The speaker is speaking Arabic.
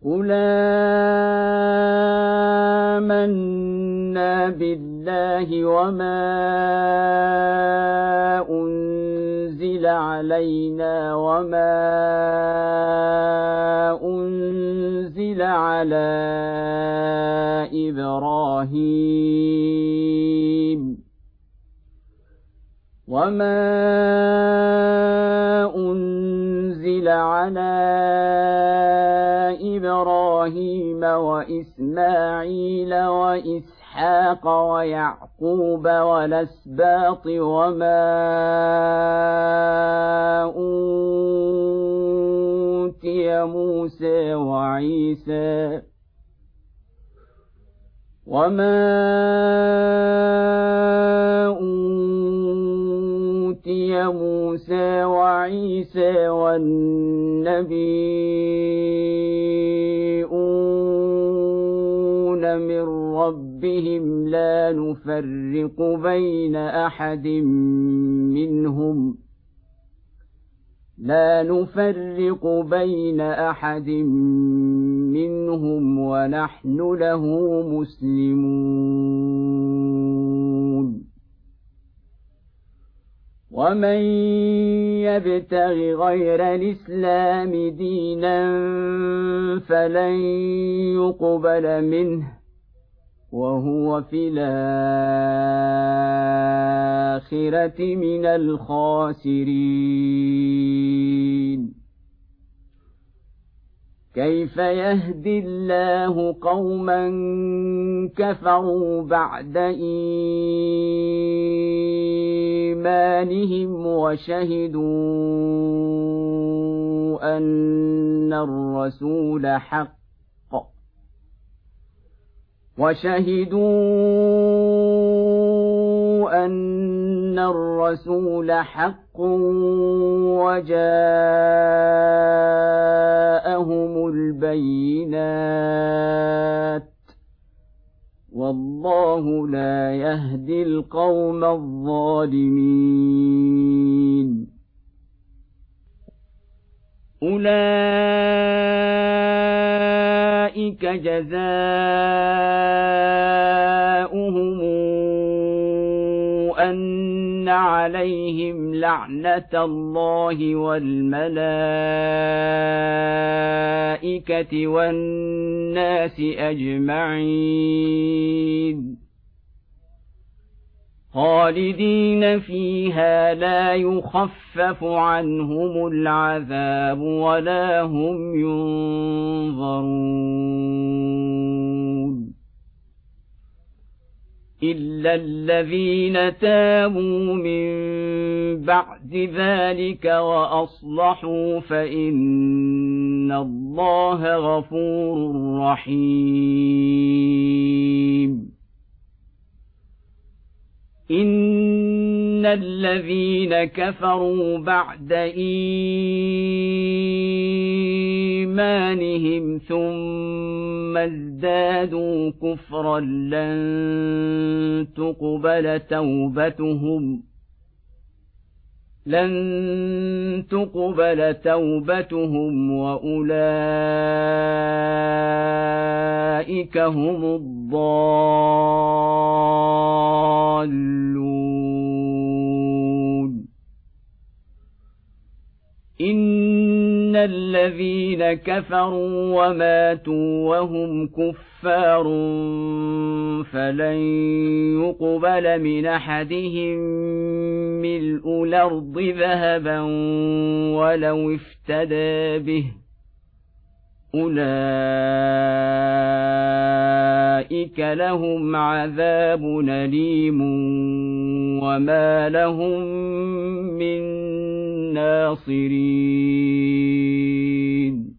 قُلْ آمَنَّا بِاللَّهِ وَمَا أُنزِلَ عَلَيْنَا وَمَا أُنزِلَ على إبراهيم وإسماعيل وإسحاق ويعقوب والأسباط وما أوتي موسى وعيسى والنبيون من ربهم لا نفرق بين أحد منهم ونحن له مسلمون. ومن يبتغ غير الإسلام دينا فلن يقبل منه وهو في الآخرة من الخاسرين. كيف يهدي الله قوما كفروا بعد إيمانهم وشهدوا أن الرسول حق وجاءهم البينات والله لا يهدي القوم الظالمين. أولئك جزاؤهم أن عليهم لعنة الله والملائكة والناس أجمعين خالدين فيها لا يخفف عنهم العذاب ولا هم ينظرون إلا الذين تابوا من بعد ذلك وأصلحوا فإن الله غفور رحيم. إن الذين كفروا بعد إيمانهم ثم ازدادوا كفرا لن تقبل توبتهم وأولئك هم الضالون. إن الذين كفروا وماتوا وهم كفار فلن يقبل من أحدهم ملء الأرض ذهبا ولو افتدى به أولئك لهم عذاب أليم وما لهم من ناصرين.